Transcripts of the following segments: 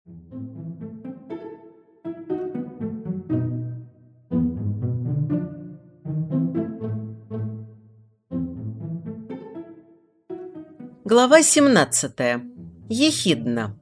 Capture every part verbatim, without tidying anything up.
Глава семнадцатая. Ехидна.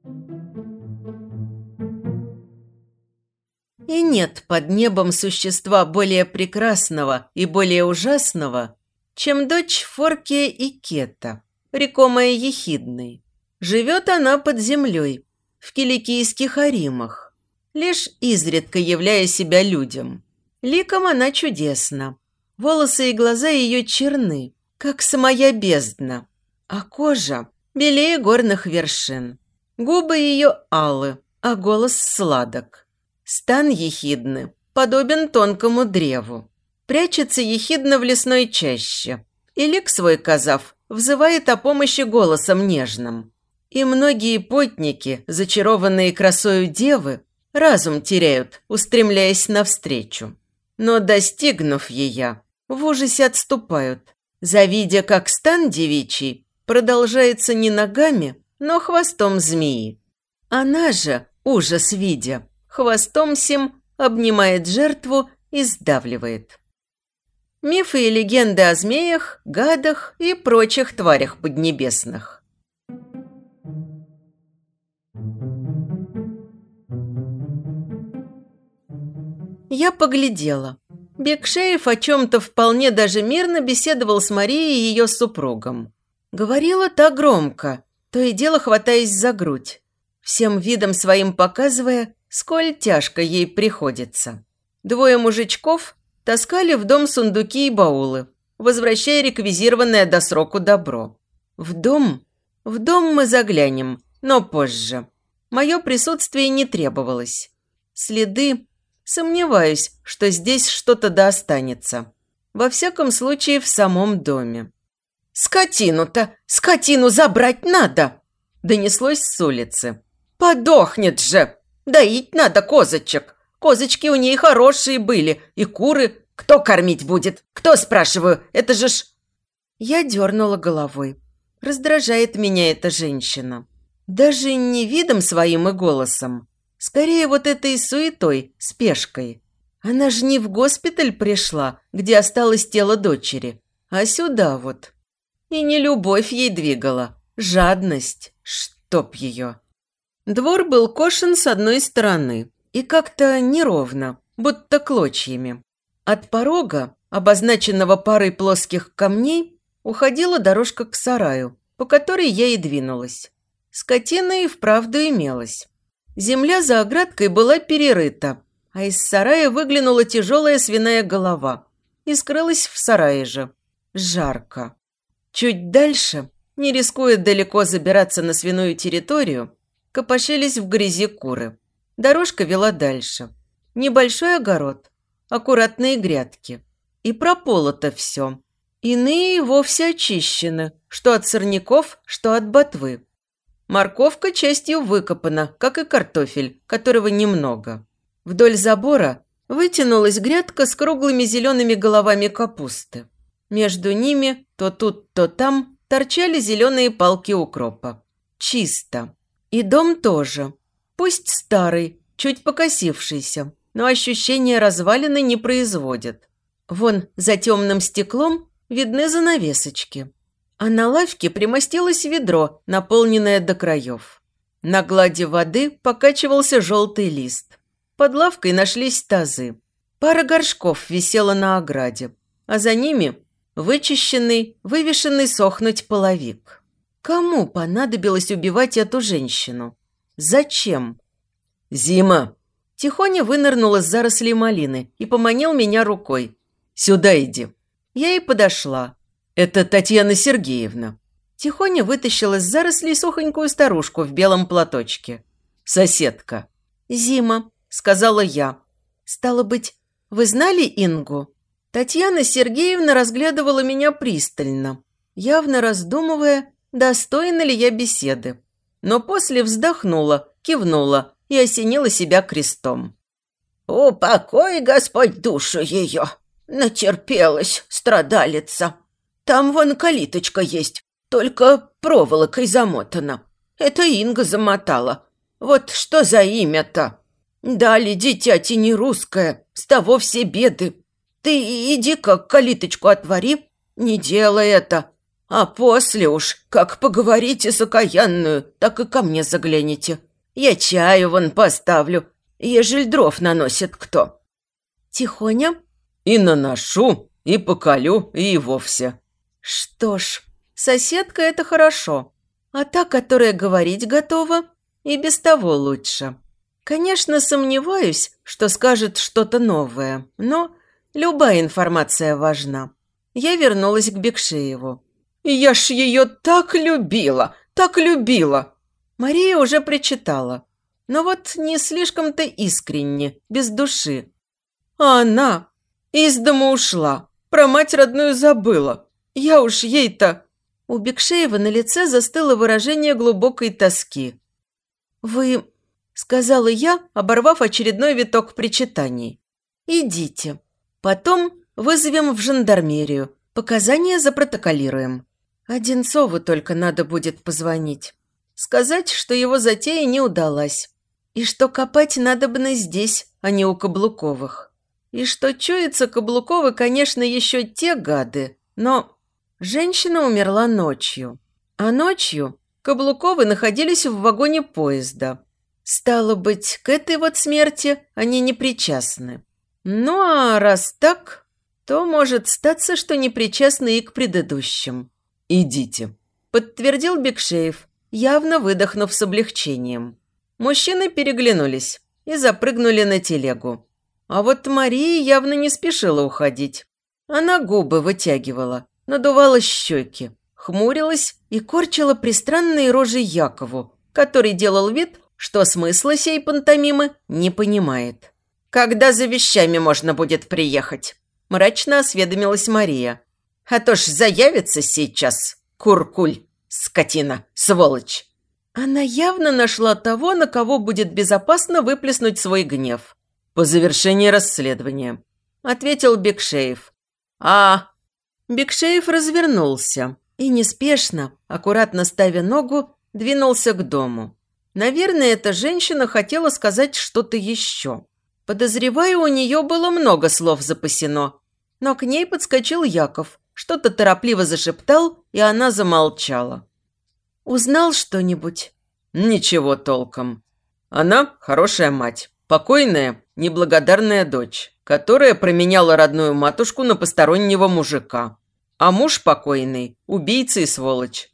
И нет под небом существа более прекрасного и более ужасного, чем дочь Форкия и Кета, рекомая Ехидной. Живет она под землей, в киликийских аримах, лишь изредка являя себя людям. Ликом она чудесна, волосы и глаза ее черны, как самая бездна, а кожа белее горных вершин. Губы ее алы, а голос сладок. Стан Ехидны подобен тонкому древу. Прячется Ехидна в лесной чаще, и лик свой казав взывает о помощи голосом нежным. И многие потники, зачарованные красою девы, разум теряют, устремляясь навстречу. Но, достигнув ее, в ужасе отступают, завидя, как стан девичий продолжается не ногами, но хвостом змеи. Она же, ужас видя, хвостом сим обнимает жертву и сдавливает. Мифы и легенды о змеях, гадах и прочих тварях поднебесных. Я поглядела. Бекшеев о чем-то вполне даже мирно беседовал с Марией и ее супругом. Говорила та громко, то и дело хватаясь за грудь, всем видом своим показывая, сколь тяжко ей приходится. Двое мужичков таскали в дом сундуки и баулы, возвращая реквизированное до сроку добро. В дом? В дом мы заглянем, но позже. Мое присутствие не требовалось. Следы? Сомневаюсь, что здесь что-то да останется. Во всяком случае, в самом доме. «Скотину-то, скотину забрать надо!» Донеслось с улицы. «Подохнет же! Доить надо козочек! Козочки у ней хорошие были, и куры. Кто кормить будет? Кто, спрашиваю? Это же ж...» Я дернула головой. Раздражает меня эта женщина. Даже не видом своим и голосом. Скорее вот этой суетой, спешкой. Она же не в госпиталь пришла, где осталось тело дочери, а сюда вот. И не любовь ей двигала, жадность, чтоб ее. Двор был кошен с одной стороны и как-то неровно, будто клочьями. От порога, обозначенного парой плоских камней, уходила дорожка к сараю, по которой я и двинулась. Скотина и вправду имелась. Земля за оградкой была перерыта, а из сарая выглянула тяжелая свиная голова и скрылась в сарае же. Жарко. Чуть дальше, не рискуя далеко забираться на свиную территорию, копошились в грязи куры. Дорожка вела дальше. Небольшой огород, аккуратные грядки. И прополото все. Иные вовсе очищены, что от сорняков, что от ботвы. Морковка частью выкопана, как и картофель, которого немного. Вдоль забора вытянулась грядка с круглыми зелеными головами капусты. Между ними то тут, то там торчали зеленые палки укропа. Чисто. И дом тоже. Пусть старый, чуть покосившийся, но ощущение развалины не производит. Вон за темным стеклом видны занавесочки. А на лавке примостилось ведро, наполненное до краев. На глади воды покачивался желтый лист. Под лавкой нашлись тазы. Пара горшков висела на ограде, а за ними вычищенный, вывешенный сохнуть половик. Кому понадобилось убивать эту женщину? Зачем? «Зима!» Тихоня вынырнул из зарослей малины и поманил меня рукой. «Сюда иди!» Я и подошла. «Это Татьяна Сергеевна». Тихоня вытащил из зарослей сухонькую старушку в белом платочке. «Соседка». «Зима», — сказала я. «Стало быть, вы знали Ингу?» Татьяна Сергеевна разглядывала меня пристально, явно раздумывая, достойна ли я беседы. Но после вздохнула, кивнула и осенила себя крестом. «Упокой, Господь, душу ее! Натерпелась, страдалица! Там вон калиточка есть, только проволокой замотана. Это Инга замотала. Вот что за имя-то? Дали дитяти не русское, с того все беды. Ты иди-ка калиточку отвори, не делай это. А после уж, как поговорите с окаянную, так и ко мне загляните. Я чаю вон поставлю, ежель дров наносит кто». «Тихоня?» «И наношу, и поколю, и вовсе». «Что ж, соседка – это хорошо, а та, которая говорить готова, и без того лучше. Конечно, сомневаюсь, что скажет что-то новое, но любая информация важна». Я вернулась к Бекшееву. «Я ж ее так любила, так любила!» Мария уже причитала, но вот не слишком-то искренне, без души. А она из дома ушла, про мать родную забыла. Я уж ей-то... У Бекшеева на лице застыло выражение глубокой тоски. «Вы...» – сказала я, оборвав очередной виток причитаний. «Идите. Потом вызовем в жандармерию. Показания запротоколируем. Одинцову только надо будет позвонить. Сказать, что его затея не удалась. И что копать надобно здесь, а не у Каблуковых. И что чуются Каблуковы, конечно, еще те гады, но женщина умерла ночью. А ночью Каблуковы находились в вагоне поезда. Стало быть, к этой вот смерти они не причастны. Ну а раз так, то может статься, что не причастны и к предыдущим». «Идите», – подтвердил Бекшеев, явно выдохнув с облегчением. Мужчины переглянулись и запрыгнули на телегу. А вот Мария явно не спешила уходить. Она губы вытягивала, надувала щеки, хмурилась и корчила пристранные рожи Якову, который делал вид, что смысла сей пантомимы не понимает. «Когда за вещами можно будет приехать?» – мрачно осведомилась Мария. «А то ж заявится сейчас, куркуль, скотина, сволочь!» Она явно нашла того, на кого будет безопасно выплеснуть свой гнев. «По завершении расследования», – ответил Бекшеев. «А...» Бекшеев развернулся и неспешно, аккуратно ставя ногу, двинулся к дому. Наверное, эта женщина хотела сказать что-то еще. Подозреваю, у нее было много слов запасено, но к ней подскочил Яков, что-то торопливо зашептал, и она замолчала. «Узнал что-нибудь?» «Ничего толком. Она хорошая мать, покойная, неблагодарная дочь, которая променяла родную матушку на постороннего мужика. А муж покойный – убийца и сволочь.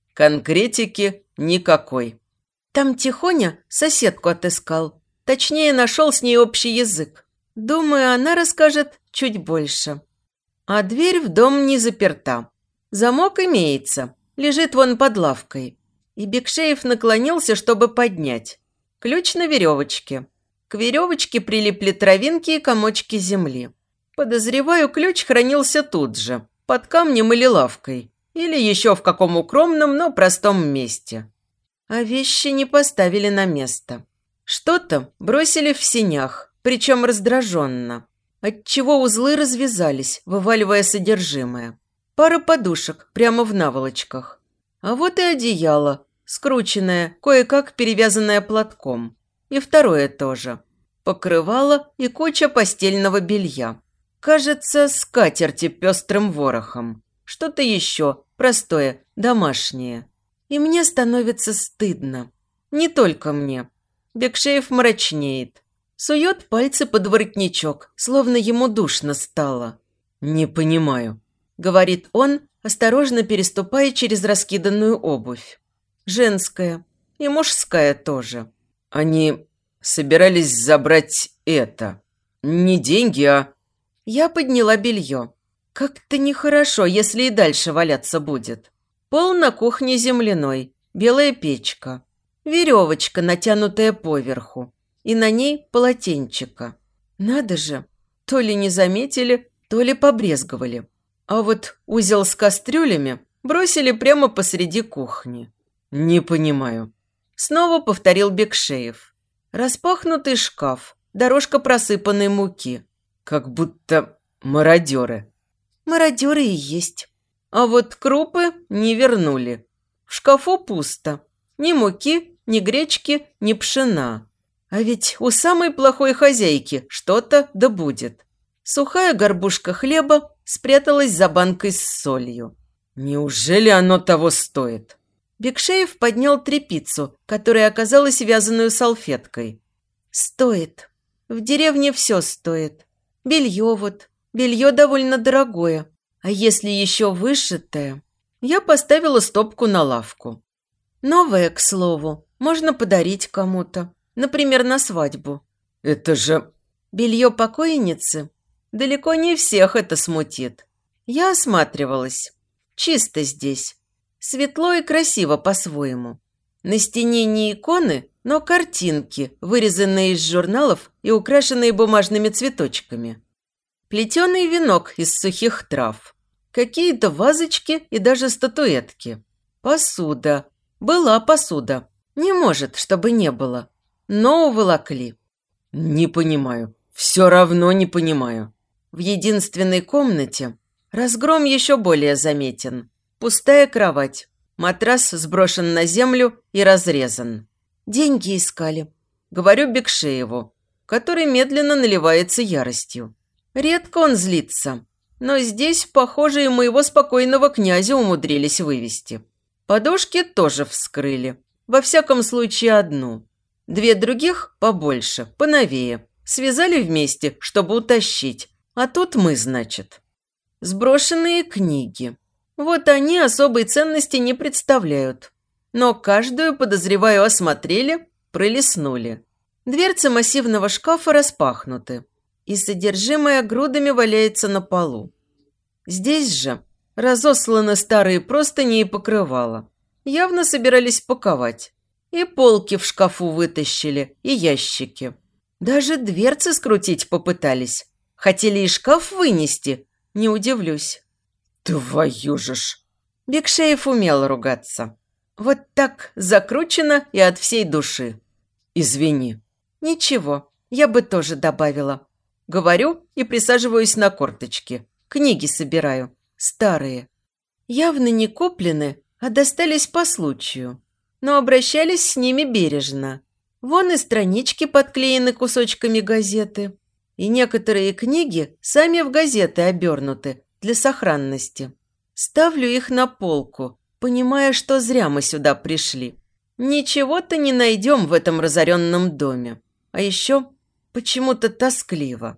Конкретики никакой». «Там Тихоня соседку отыскал. Точнее, нашел с ней общий язык. Думаю, она расскажет чуть больше». А дверь в дом не заперта. Замок имеется, лежит вон под лавкой. И Бекшеев наклонился, чтобы поднять. Ключ на веревочке. К веревочке прилипли травинки и комочки земли. Подозреваю, ключ хранился тут же, под камнем или лавкой. Или еще в каком укромном, но простом месте. А вещи не поставили на место. Что-то бросили в сенях, причем раздраженно. Отчего узлы развязались, вываливая содержимое. Пара подушек прямо в наволочках. А вот и одеяло, скрученное, кое-как перевязанное платком. И второе тоже. Покрывало и куча постельного белья. Кажется, скатерти пестрым ворохом. Что-то еще, простое, домашнее. И мне становится стыдно. Не только мне. Бекшеев мрачнеет. Сует пальцы под воротничок, словно ему душно стало. «Не понимаю», – говорит он, осторожно переступая через раскиданную обувь. Женская и мужская тоже. «Они собирались забрать это. Не деньги, а...» Я подняла белье. Как-то нехорошо, если и дальше валяться будет. Пол на кухне земляной, белая печка. Веревочка, натянутая поверху. И на ней полотенчика. Надо же, то ли не заметили, то ли побрезговали. А вот узел с кастрюлями бросили прямо посреди кухни. «Не понимаю», – снова повторил Бекшеев. Распахнутый шкаф, дорожка просыпанной муки. Как будто мародеры. Мародеры и есть. А вот крупы не вернули. В шкафу пусто. Ни муки, ни гречки, ни пшена. А ведь у самой плохой хозяйки что-то да будет. Сухая горбушка хлеба спряталась за банкой с солью. Неужели оно того стоит? Бекшеев поднял тряпицу, которая оказалась вязаной салфеткой. Стоит. В деревне все стоит. Белье вот. Белье довольно дорогое. А если еще вышитое? Я поставила стопку на лавку. Новое, к слову, можно подарить кому-то. Например, на свадьбу. Это же... Белье покойницы? Далеко не всех это смутит. Я осматривалась. Чисто здесь. Светло и красиво по-своему. На стене не иконы, но картинки, вырезанные из журналов и украшенные бумажными цветочками. Плетеный венок из сухих трав. Какие-то вазочки и даже статуэтки. Посуда. Была посуда. Не может, чтобы не было. Но уволокли. Не понимаю. Все равно не понимаю. В единственной комнате разгром еще более заметен. Пустая кровать. Матрас сброшен на землю и разрезан. Деньги искали. Говорю Бекшееву, который медленно наливается яростью. Редко он злится. Но здесь, похоже, и моего спокойного князя умудрились вывести. Подушки тоже вскрыли. Во всяком случае, одну. Две других побольше, поновее. Связали вместе, чтобы утащить. А тут мы, значит. Сброшенные книги. Вот они особой ценности не представляют. Но каждую, подозреваю, осмотрели, пролистнули. Дверцы массивного шкафа распахнуты. И содержимое грудами валяется на полу. Здесь же разосланы старые простыни и покрывала. Явно собирались паковать. И полки в шкафу вытащили, и ящики. Даже дверцы скрутить попытались. Хотели и шкаф вынести, не удивлюсь. Твою же ж! Бекшеев умел ругаться. Вот так закручено и от всей души. Извини. Ничего, я бы тоже добавила. Говорю и присаживаюсь на корточки. Книги собираю. Старые. Явно не куплены, а достались по случаю. Но обращались с ними бережно. Вон и странички подклеены кусочками газеты. И некоторые книги сами в газеты обернуты для сохранности. Ставлю их на полку, понимая, что зря мы сюда пришли. Ничего-то не найдем в этом разоренном доме. А еще почему-то тоскливо.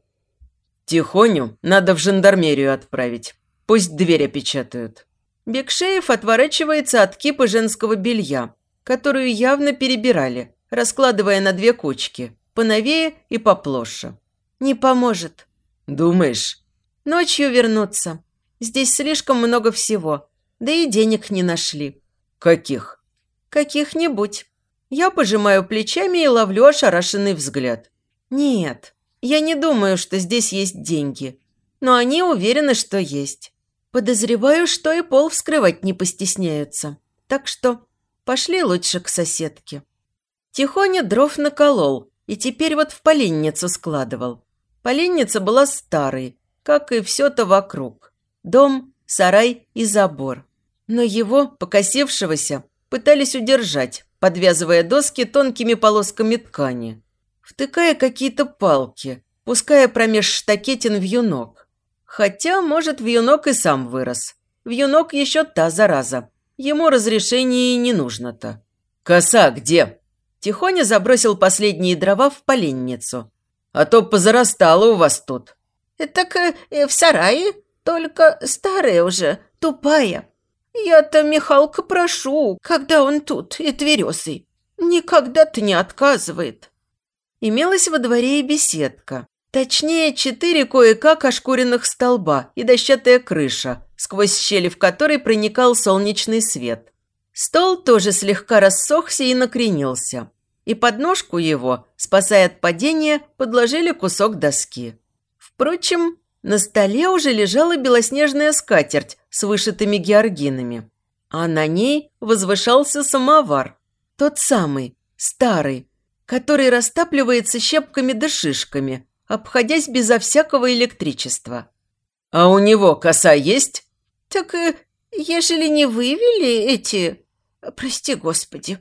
Тихоню надо в жандармерию отправить. Пусть дверь опечатают. Бекшеев отворачивается от кипы женского белья, которую явно перебирали, раскладывая на две кучки, поновее и поплоше. Не поможет. Думаешь? Ночью вернуться. Здесь слишком много всего. Да и денег не нашли. Каких? Каких-нибудь. Я пожимаю плечами и ловлю ошарашенный взгляд. Нет, я не думаю, что здесь есть деньги. Но они уверены, что есть. Подозреваю, что и пол вскрывать не постесняются. Так что пошли лучше к соседке. Тихоня дров наколол и теперь вот в поленницу складывал. Поленница была старой, как и все-то вокруг. Дом, сарай и забор. Но его, покосившегося, пытались удержать, подвязывая доски тонкими полосками ткани, втыкая какие-то палки, пуская промеж штакетин вьюнок. Хотя, может, вьюнок и сам вырос. Вьюнок еще та зараза. Ему разрешения и не нужно-то. «Коса где?» Тихоня забросил последние дрова в поленницу. «А то позарастало у вас тут». «Так э, в сарае, только старая уже, тупая. Я-то Михалка прошу, когда он тут и тверезый. Никогда-то не отказывает». Имелась во дворе и беседка. Точнее, четыре кое-как ошкуренных столба и дощатая крыша, сквозь щели в которой проникал солнечный свет. Стол тоже слегка рассохся и накренился. И под ножку его, спасая от падения, подложили кусок доски. Впрочем, на столе уже лежала белоснежная скатерть с вышитыми георгинами. А на ней возвышался самовар. Тот самый, старый, который растапливается щепками да шишками, обходясь безо всякого электричества. «А у него коса есть?» «Так, э, ежели не вывели эти... Прости, Господи.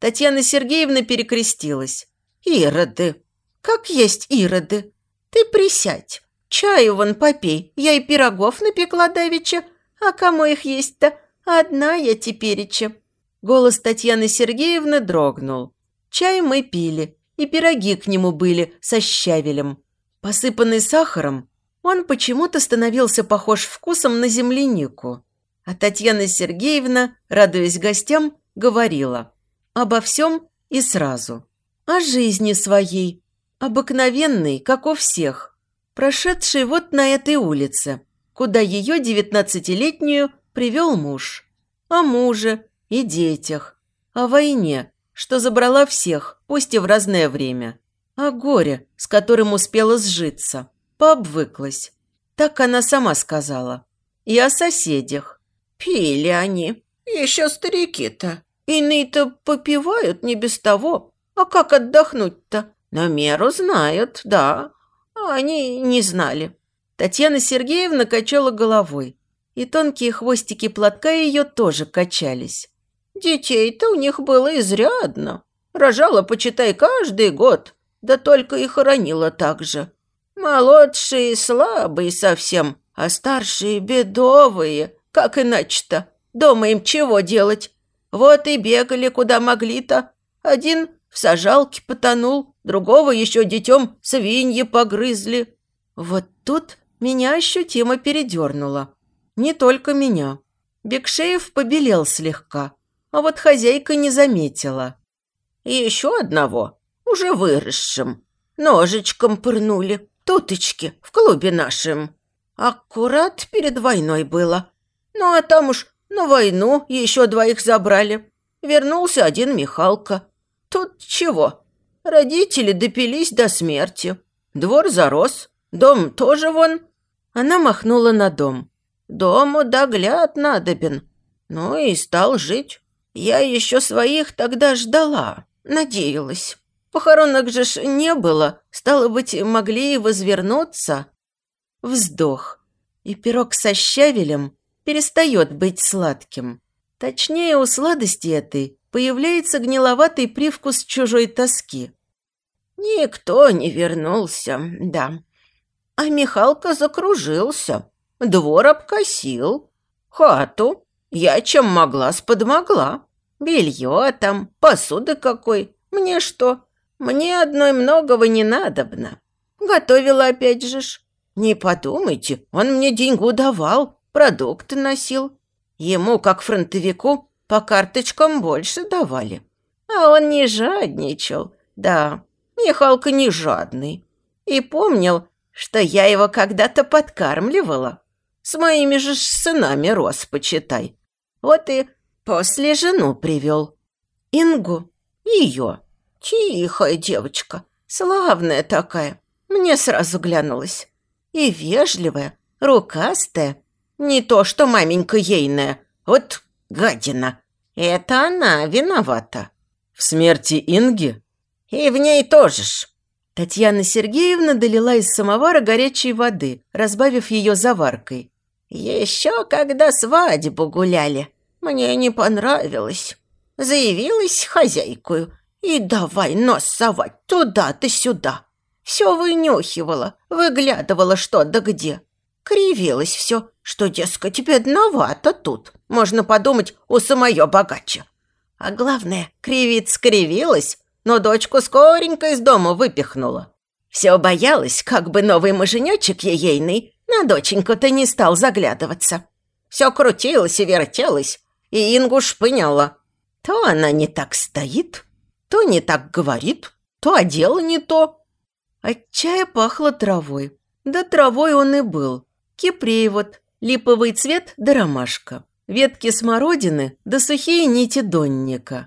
Татьяна Сергеевна перекрестилась. «Ироды! Как есть ироды! Ты присядь, чаю вон попей, я и пирогов напекла давеча, а кому их есть-то? Одна я тепереча». Голос Татьяны Сергеевны дрогнул. Чай мы пили, и пироги к нему были со щавелем. Посыпанный сахаром, он почему-то становился похож вкусом на землянику. А Татьяна Сергеевна, радуясь гостям, говорила обо всем и сразу. О жизни своей, обыкновенной, как у всех, прошедшей вот на этой улице, куда ее девятнадцатилетнюю привел муж. О муже и детях, о войне, что забрала всех, пусть и в разное время. О горе, с которым успела сжиться, пообвыклась. Так она сама сказала. И о соседях. Пили они, еще старики-то. Иные-то попивают не без того. А как отдохнуть-то? На меру знают, да. А они не знали. Татьяна Сергеевна качала головой. И тонкие хвостики платка ее тоже качались. Детей-то у них было изрядно. Рожала, почитай, каждый год. Да только и хоронила так же. Молодшие слабые совсем, а старшие бедовые. Как иначе-то? Дома им чего делать? Вот и бегали, куда могли-то. Один в сажалке потонул, другого еще детем свиньи погрызли. Вот тут меня ощутимо передернуло. Не только меня. Бекшеев побелел слегка, а вот хозяйка не заметила. И еще одного, уже выросшим, ножичком пырнули, туточки, в клубе нашем. Аккурат перед войной было. Ну, а там уж на войну еще двоих забрали. Вернулся один Михалка. Тут чего? Родители допились до смерти. Двор зарос, дом тоже вон. Она махнула на дом. Дому догляд надобен. Ну и стал жить. Я еще своих тогда ждала, надеялась. Похоронок же ж не было, стало быть, могли и возвернуться. Вздох. И пирог со щавелем перестает быть сладким. Точнее, у сладости этой появляется гниловатый привкус чужой тоски. Никто не вернулся, да. А Михалка закружился, двор обкосил, хату я чем могла сподмогла. Белье там, посуды какой, мне что? Мне одной многого не надобно. Готовила опять же ж. Не подумайте, он мне деньгу давал, продукты носил. Ему, как фронтовику, по карточкам больше давали. А он не жадничал. Да, Михалка не жадный. И помнил, что я его когда-то подкармливала. С моими же сынами рос, почитай. Вот и после жену привел. Ингу, ее. Тихая девочка, славная такая. Мне сразу глянулась. И вежливая, рукастая. Не то, что маменька ейная. Вот гадина. Это она виновата. В смерти Инги? И в ней тоже ж. Татьяна Сергеевна долила из самовара горячей воды, разбавив ее заваркой. Еще когда свадьбу гуляли, мне не понравилось. Заявилась хозяйкою и давай нос совать туда-то сюда. Все вынюхивала, выглядывала что да где. Кривилось все, что, дескать, бедновато тут. Можно подумать, у самое богаче. А главное, кривиц кривилась, но дочку скоренько из дома выпихнула. Все боялась, как бы новый муженечек ейный на доченьку-то не стал заглядываться. Все крутилось и вертелось, и Ингу шпыняла. То она не так стоит, то не так говорит, то одела не то. От чая пахло травой. Да травой он и был. Кипрей вот, липовый цвет да ромашка. Ветки смородины да сухие нити донника.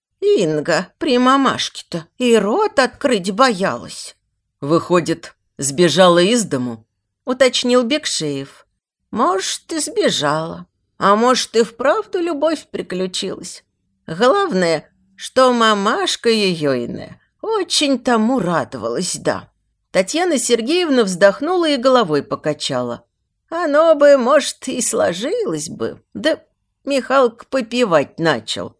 Инга при мамашке-то и рот открыть боялась. Выходит, сбежала из дому? Уточнил Бекшеев. Может, и сбежала, а может, и вправду любовь приключилась. Главное, что мамашка ее иная очень тому радовалась, да. Татьяна Сергеевна вздохнула и головой покачала. Оно бы, может, и сложилось бы, да Михалка попивать начал.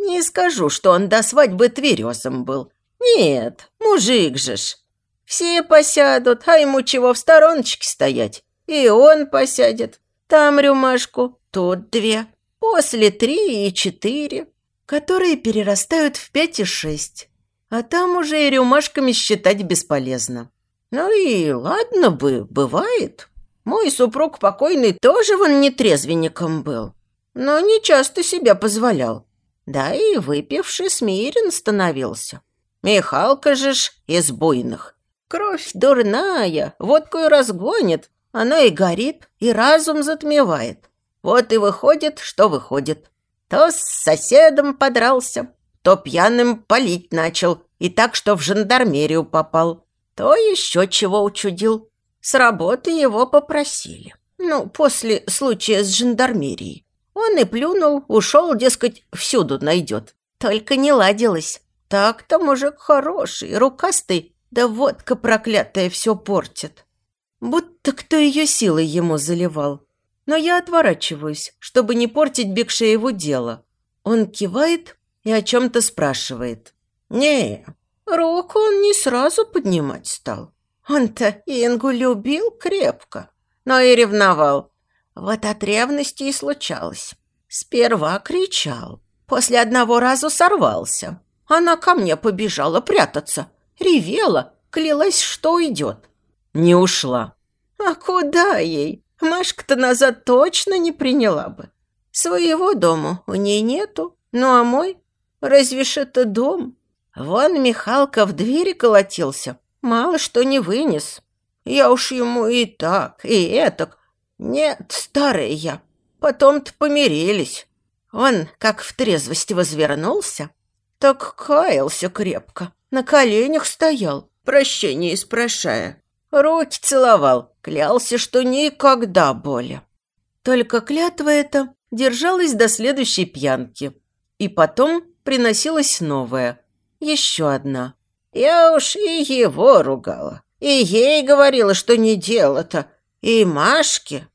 Не скажу, что он до свадьбы тверезом был. Нет, мужик же ж. Все посядут, а ему чего в стороночке стоять? И он посядет. Там рюмашку, тут две. После три и четыре, которые перерастают в пять и шесть. А там уже и рюмашками считать бесполезно. Ну и ладно бы, бывает. Мой супруг покойный тоже вон нетрезвенником был, но не часто себя позволял. Да и выпивший смирен становился. Михалка же ж из буйных. Кровь дурная, водку и разгонит, она и горит, и разум затмевает. Вот и выходит, что выходит. То с соседом подрался, то пьяным палить начал, и так, что в жандармерию попал, то еще чего учудил. С работы его попросили. Ну, после случая с жандармерией. Он и плюнул, ушел, дескать, всюду найдет. Только не ладилось. Так-то мужик хороший, рукастый, да водка проклятая все портит. Будто кто ее силой ему заливал. Но я отворачиваюсь, чтобы не портить Бекшееву дело. Он кивает и о чем-то спрашивает. Не, руку он не сразу поднимать стал. Он-то Ингу любил крепко, но и ревновал. Вот от ревности и случалось. Сперва кричал, после одного разу сорвался. Она ко мне побежала прятаться, ревела, клялась, что уйдет. Не ушла. А куда ей? Машка-то назад точно не приняла бы. Своего дома у ней нету, ну а мой? Разве ж это дом? Вон Михалка в двери колотился, мало что не вынес. Я уж ему и так, и этак. Нет, старая я. Потом-то помирились. Он, как в трезвости возвернулся, так каялся крепко, на коленях стоял, прощения испрошая. Руки целовал, клялся, что никогда более. Только клятва эта держалась до следующей пьянки. И потом приносилась новая, еще одна. Я уж и его ругала, и ей говорила, что не дело-то, и Машке.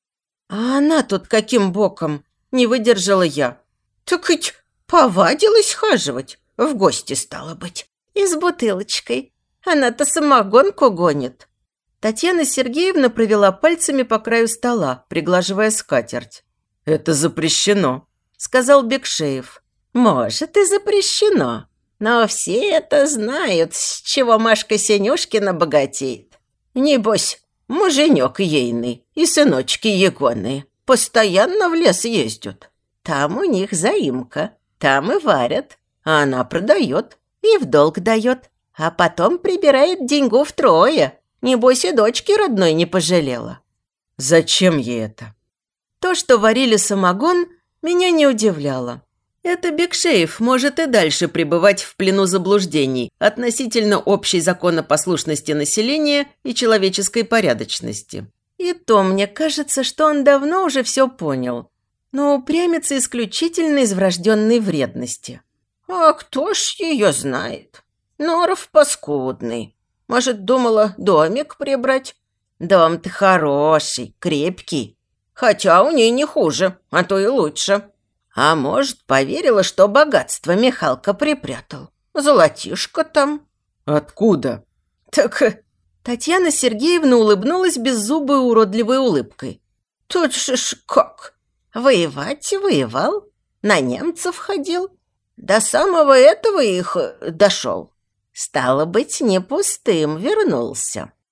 А она тут каким боком? Не выдержала я. Так ведь повадилась хаживать, в гости стало быть. И с бутылочкой. Она-то самогонку гонит. Татьяна Сергеевна провела пальцами по краю стола, приглаживая скатерть. «Это запрещено», – сказал Бекшеев. «Может, и запрещено, но все это знают, с чего Машка Сенюшкина богатеет. Небось, муженек ейный и сыночки егоные постоянно в лес ездят. Там у них заимка, там и варят, а она продает и в долг дает, а потом прибирает деньгу втрое. Небось, и дочки родной не пожалела». «Зачем ей это?» То, что варили самогон, меня не удивляло. Это Бекшеев может и дальше пребывать в плену заблуждений относительно общей законопослушности населения и человеческой порядочности. И то мне кажется, что он давно уже все понял, но упрямится исключительно из врожденной вредности. «А кто ж ее знает? Норов паскудный. Может, думала домик прибрать? Дом-то хороший, крепкий, хотя у ней не хуже, а то и лучше. А может, поверила, что богатство Михалка припрятал. Золотишко там». «Откуда?» «Так...» Татьяна Сергеевна улыбнулась беззубой уродливой улыбкой. «Тут же ж как? Воевать воевал, на немцев ходил, до самого этого их дошел. Стало быть, не пустым вернулся.